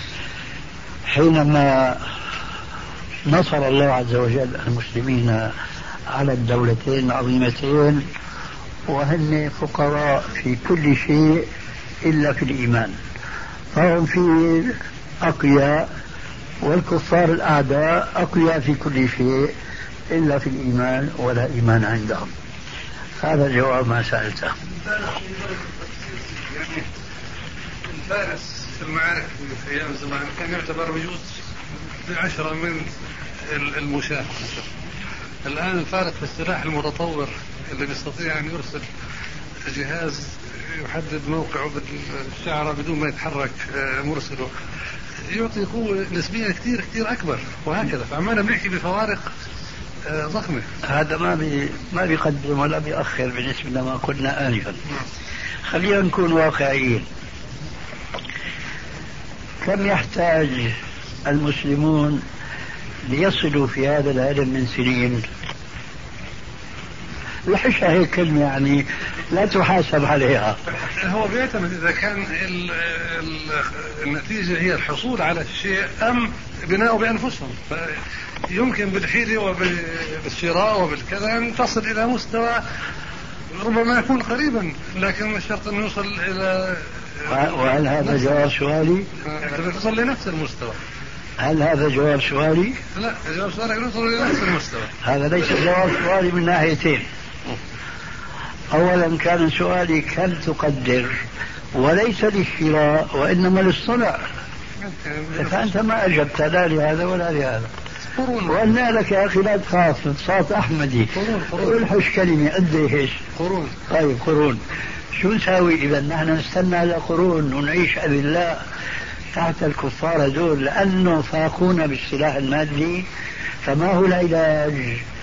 Speaker 4: حينما نصر الله عز وجل المسلمين على الدولتين العظيمتين وهن فقراء في كل شيء إلا في الإيمان، فهم في أقوياء، والكفار الأعداء أقوياء في كل شيء إلا في الإيمان، ولا إيمان عندهم. هذا جواب ما سألته.
Speaker 7: الفارس في المعارك في أيام زمان كان يعتبر بجوز ب10 من المشاة. الآن الفارق في السلاح المتطور اللي بيستطيع أن يرسل جهاز يحدد موقعه بالشعرة بدون ما يتحرك مرسله، يعطي قوة نسبية كتير أكبر، وهكذا. فعمالنا بنحكي بفوارق ضخمة.
Speaker 4: هذا ما بيقدم ولا بيأخر بالنسبة لما قلنا آنفا. خلينا نكون واقعيين. كم يحتاج المسلمون ليصلوا في هذا العلم من سنين؟ الحشة هي كلمة يعني لا تحاسب عليها.
Speaker 7: هو بيعتمد إذا كان النتيجة هي الحصول على الشيء أم بناء بأنفسهم. يمكن بالحيلة وبالشراء وبالكذا أن تصل إلى مستوى ربما يكون قريبا، لكن الشرط أن يوصل إلى.
Speaker 4: وهل هذا جواب سؤالي؟
Speaker 7: تصل لنفس المستوى.
Speaker 4: هل هذا جواب سؤالي؟
Speaker 7: لا، جواب سؤالك نوصل إلى نفس المستوى.
Speaker 4: هذا ليس جواب سؤالي من ناحيتين. أولا كان سؤالي كم تقدر، وليس للشراء وإنما للصنع، فأنت ما أجبت لا لهذا ولا لهذا. وقلنا لك يا أخي لا تخاف، صوت أحمدي الحش كلمة قديش
Speaker 7: قرون.
Speaker 4: طيب قرون شو نساوي إذا نحن نستنى على قرون ونعيش أذلاء تحت الكفار دول لأنه فاقونا بالسلاح المادي؟ فما هو العلاج؟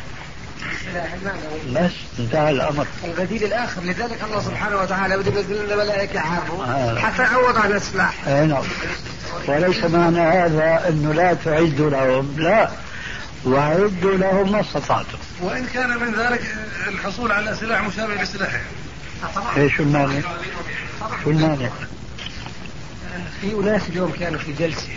Speaker 4: بس انتهى الأمر.
Speaker 3: البديل الآخر. لذلك الله سبحانه وتعالى بده ينزل الملائكة حتى يعوض عن السلاح.
Speaker 4: نعم. وليس معنى هذا أنه لا تعد لهم، لا، وأعدوا لهم ما استطعتم.
Speaker 7: وإن كان من ذلك الحصول على سلاح مشابه لسلاحهم.
Speaker 4: شو المانع؟ شو المانع؟
Speaker 3: في أناس اليوم كانوا في جلسة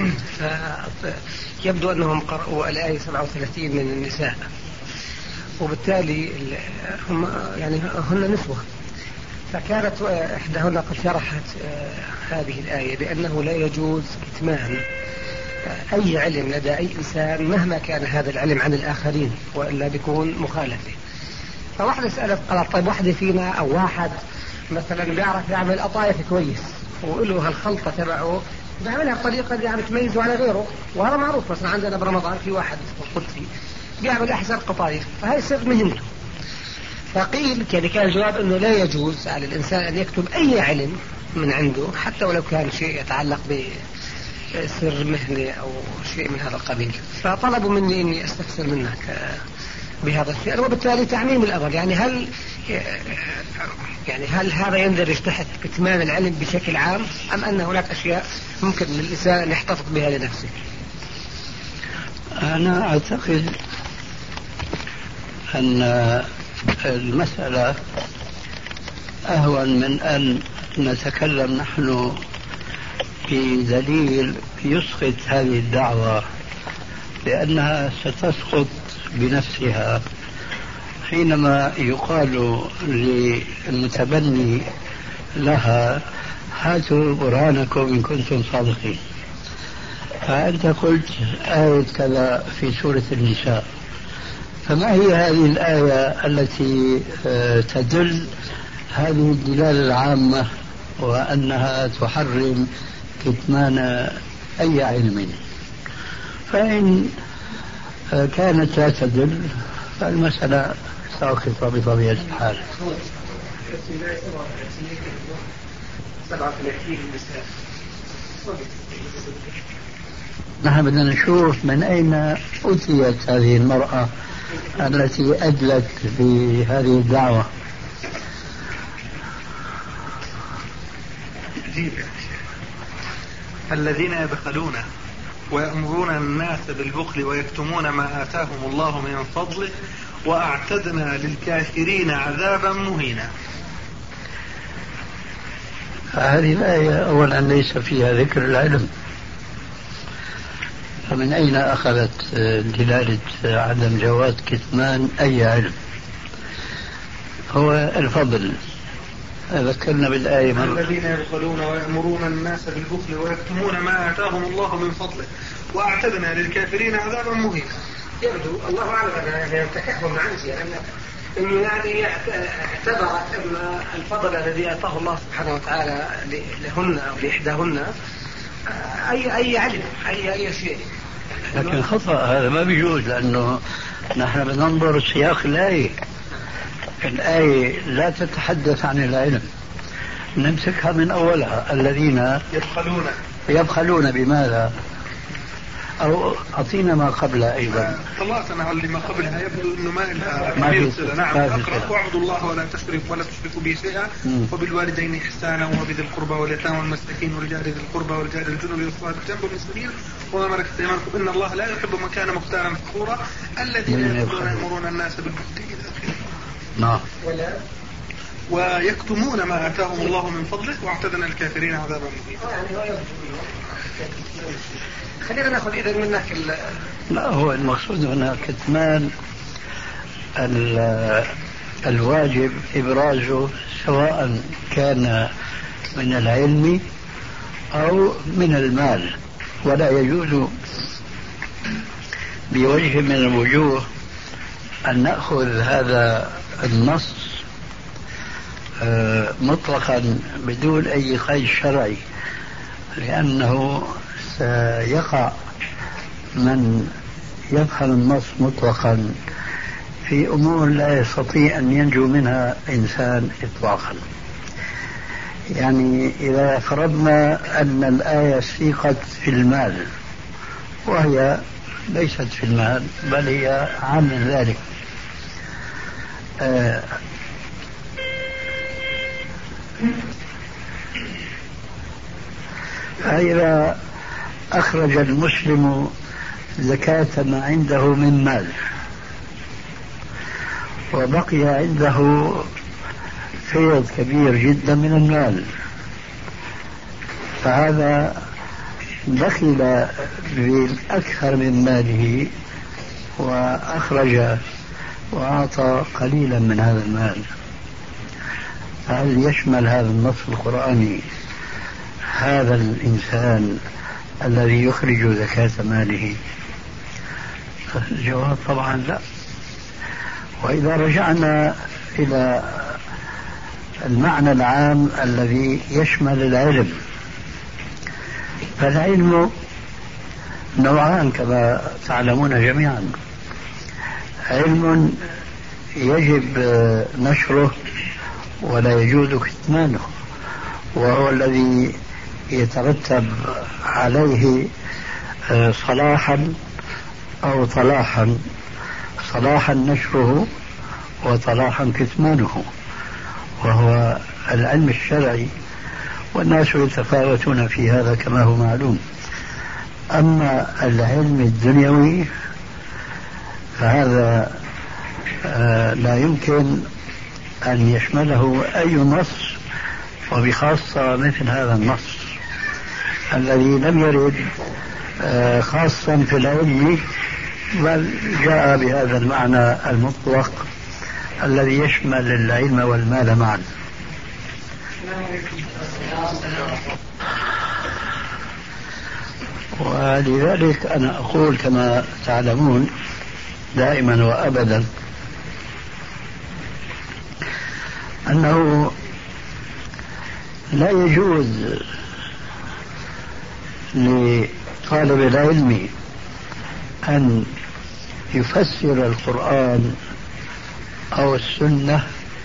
Speaker 3: يبدو أنهم قرأوا الآية 37 من النساء، وبالتالي هم يعني هن نسوة، فكانت إحداهن قد شرحت هذه الآية بأنه لا يجوز كتمان أي علم لدى أي إنسان مهما كان هذا العلم عن الآخرين، وإلا بيكون مخالفة. فواحدة سألت قالت طيب واحدة فينا أو واحد مثلا بيعرف يعمل قطايف كويس وله هالخلطة تبعه بيعملها بطريقة يعني تميزه على غيره، وهذا معروف. مثلا عندنا برمضان في واحد قدسي بيعمل أحسن قطايف، فهي سر مهنته. فقيل كان الجواب أنه لا يجوز على الإنسان أن يكتب أي علم من عنده حتى ولو كان شيء يتعلق بسر مهنة أو شيء من هذا القبيل. فطلبوا مني أني أستفسر منك بهذا الشيء، وبالتالي تعميم الأمر. يعني هل هذا يندرج تحت كتمان العلم بشكل عام، أم أن هناك أشياء ممكن للإنسان أن يحتفظ بها لنفسه؟
Speaker 4: أنا أعتقد أن المسألة أهون من أن نتكلم نحن بدليل يسقط هذه الدعوة، لأنها ستسقط بنفسها حينما يقال للمتبني لها هاتوا برهانكم إن كنتم صادقين. فأنت قلت آية كذا في سورة النساء، فما هي هذه الآية التي تدل هذه الدلالة العامة وأنها تحرم كتمان أي علم؟ فإن كانت لا تدل فالمسألة ساقطة بطبيعة الحال. نحن بدنا نشوف من أين أتيت هذه المرأة التي أدلت بهذه الدعوة.
Speaker 6: الذين يبخلون ويأمرون الناس بالبخل ويكتمون ما آتاهم الله من فضله وأعتدنا للكافرين عذابا مهينا.
Speaker 4: هذه الآية أولا ليس فيها ذكر العلم، فمن أين أخذت دلالة عدم جواز كتمان أي علم؟ هو الفضل. ذكرنا بالآية
Speaker 6: الذين يبخلون ويأمرون الناس بالبخل ويكتمون ما آتاهم الله من فضله وأعتدنا للكافرين عذابا مهينا.
Speaker 3: يبدو الله أعلم أنها يتكهن عنه، إنه يعني اعتبرت أن الفضل الذي أعطاه الله سبحانه وتعالى لهن أو لإحداهن أي علم أي شيء.
Speaker 4: لكن خطأ، هذا ما بيجوز، لأنه نحن بننظر سياق الآية. الآية لا تتحدث عن العلم، نمسكها من أولها. الذين يبخلون بماذا؟ أو أعطينا ما قبلها أيضا.
Speaker 6: طلعتنا على اللي ما قبلها، يبدو أنه ما في صلة. نعم، أقرأ واعبدوا الله ولا تشركوا به شيئا وبالوالدين إحسانا وبذي القربى واليتامى والمساكين ورجال ذي القربى ورجال الجنوب والصلاة الجنب والمسلمين وما ملكت أيمانكم إن الله لا يحب من كان مختالا فخورا الذين يأمرون الناس بالبخل
Speaker 4: نعم
Speaker 6: ويكتمون ما آتاهم الله من فضله واعتدنا الكافرين عذابا مهينا.
Speaker 3: خلينا ناخذ إذا منك
Speaker 4: لا، هو المقصود هنا كتمان الواجب إبرازه، سواء كان من العلم أو من المال، ولا يجوز بوجه من الوجوه أن نأخذ هذا النص مطلقا بدون أي قيد شرعي، لأنه سيقع من يفهم النص مطلقا في أمور لا يستطيع أن ينجو منها إنسان إطلاقا. يعني إذا فرضنا أن الآية سيقت في المال، وهي ليست في المال بل هي عن ذلك، فإذا أخرج المسلم زكاة ما عنده من مال وبقي عنده فيض كبير جدا من المال، فهذا دخل بالأكثر من ماله وأخرج وأعطى قليلا من هذا المال. هل يشمل هذا النص القرآني هذا الإنسان الذي يخرج زكاة ماله؟ الجواب طبعا لا. وإذا رجعنا إلى المعنى العام الذي يشمل العلم، فالعلم نوعان كما تعلمون جميعا: علم يجب نشره ولا يجوز كتمانه، وهو الذي يترتب عليه صلاحا أو طلاحا، صلاحا نشره وطلاحا كتمانه، وهو العلم الشرعي، والناس يتفاوتون في هذا كما هو معلوم. أما العلم الدنيوي فهذا لا يمكن أن يشمله أي نص، وبخاصة مثل هذا النص الذي لم يرد خاصا في العلم، بل جاء بهذا المعنى المطلق الذي يشمل العلم والمال معا. ولذلك أنا أقول كما تعلمون دائما وأبدا أنه لا يجوز لطالب العلم أن يفسر القرآن أو السنة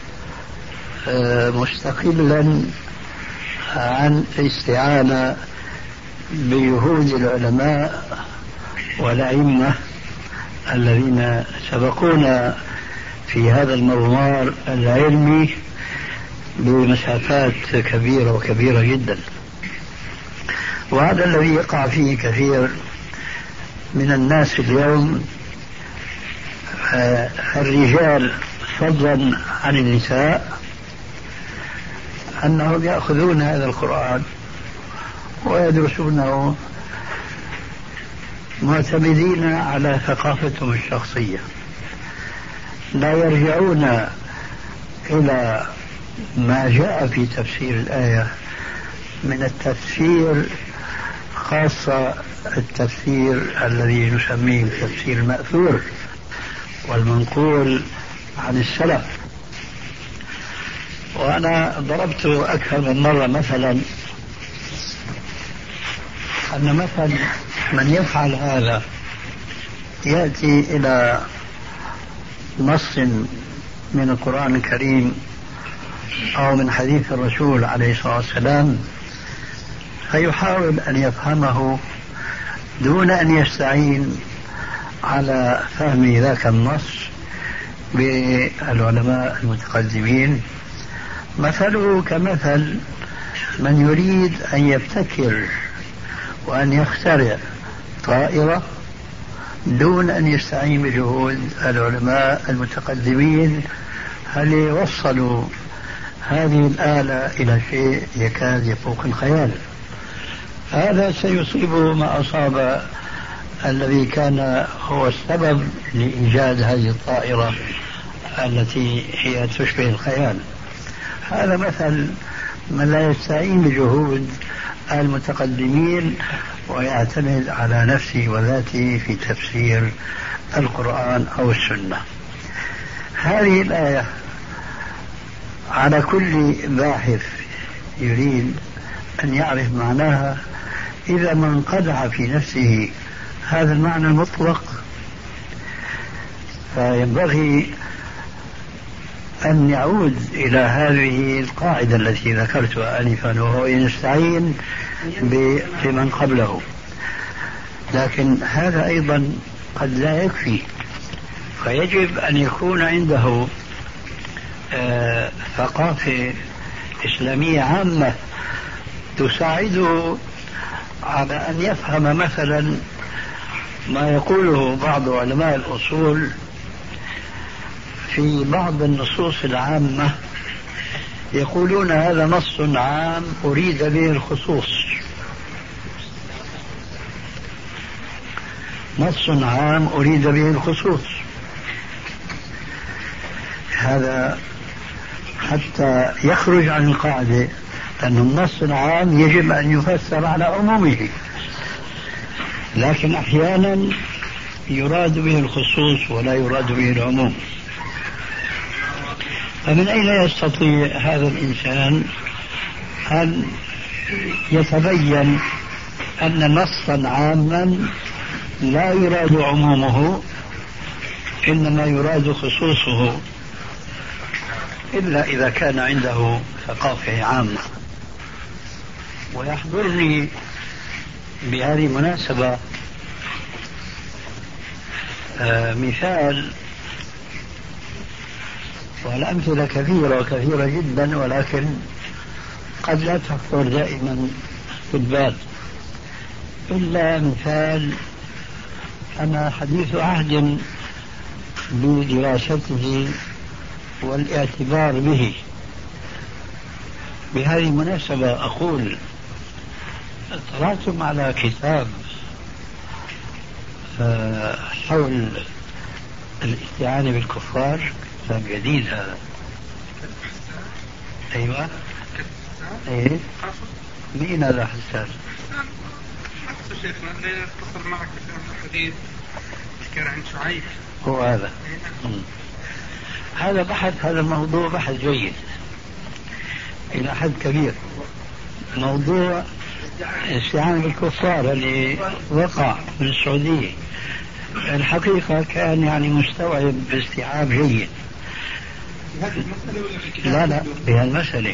Speaker 4: مستقلا عن الاستعانة بجهود العلماء والأئمة الذين سبقونا في هذا المضمار العلمي بمسافات كبيرة وكبيرة جدا. وهذا الذي يقع فيه كثير من الناس اليوم، الرجال فضلا عن النساء، أنهم يأخذون هذا القرآن ويدرسونه معتمدين على ثقافتهم الشخصية، لا يرجعون إلى ما جاء في تفسير الآية من التفسير، خاصة التفسير الذي نسميه التفسير المأثور والمنقول عن السلف. وأنا ضربت أكثر من مرة مثلا أن مثل من يفعل هذا يأتي إلى نص من القرآن الكريم أو من حديث الرسول عليه الصلاة والسلام، فيحاول أن يفهمه دون أن يستعين على فهم ذاك النص بالعلماء المتقدمين. مثله كمثل من يريد أن يبتكر وأن يخترع طائرة دون أن يستعين بجهود العلماء المتقدمين، هل يوصلوا هذه الآلة إلى شيء يكاد يفوق الخيال. هذا سيصيبه ما أصاب الذي كان هو السبب لإيجاد هذه الطائرة التي هي تشبه الخيال. هذا مثل من لا يستعين بجهود المتقدمين ويعتمد على نفسه وذاته في تفسير القرآن أو السنة. هذه الآية على كل باحث يريد أن يعرف معناها، إذا ما انقدح في نفسه هذا المعنى المطلق، فينبغي أن يعود إلى هذه القاعدة التي ذكرتها آنفا، وهو يستعين بمن قبله. لكن هذا أيضا قد لا يكفي، فيجب أن يكون عنده ثقافة إسلامية عامة تساعده على أن يفهم مثلا ما يقوله بعض علماء الأصول في بعض النصوص العامة، يقولون هذا نص عام أريد به الخصوص، نص عام أريد به الخصوص. هذا حتى يخرج عن القاعدة أن النص العام يجب أن يفسر على عمومه، لكن أحيانا يراد به الخصوص ولا يراد به العموم. فمن أين يستطيع هذا الإنسان أن يتبين أن نصا عاما لا يراد عمومه إنما يراد خصوصه، إلا إذا كان عنده ثقافة عامة. ويحضرني بهذه المناسبة مثال، والأمثلة كثيرة وكثيرة جدا، ولكن قد لا تخطر دائما في البال، إلا مثال أنا حديث عهد بدراسته والاعتبار به. بهذه المناسبة أقول اطلعتم على كتاب حول الاستعانة بالكفار، كتاب جديد هذا. أيوة. إيه؟ مين هذا حساس؟
Speaker 6: نفس شيخنا اللي اتصل معك في الحديث كان عن شعيب،
Speaker 4: هو هذا. هذا بحث، هذا الموضوع بحث جيد إلى حد كبير. موضوع الاستعانة بالكفار اللي وقع في السعودية الحقيقة كان يعني مستوعب باستيعاب جيد. لا بهالمسألة.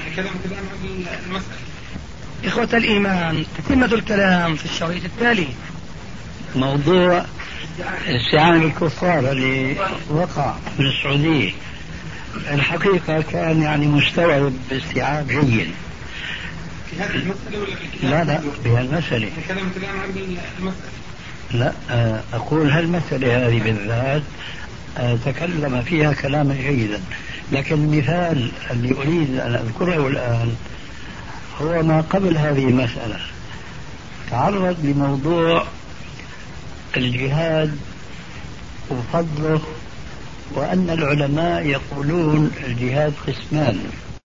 Speaker 2: إخوة الإيمان، تتمة الكلام في الشريط التالي.
Speaker 4: موضوع الاستعانة بالكفار اللي وقع في السعودية الحقيقة كان يعني مستوعب باستيعاب جيد.
Speaker 6: في هذه المسألة ولا في الكلام؟
Speaker 4: لا بهالمسألة.
Speaker 6: الكلام عن المسألة.
Speaker 4: لا أقول هالمسألة هذه بالذات تكلم فيها كلاما جيدا، لكن المثال اللي أريد أن أذكره الآن هو ما قبل هذه المسألة. تعرض لموضوع الجهاد وفضله، وأن العلماء يقولون الجهاد قسمان: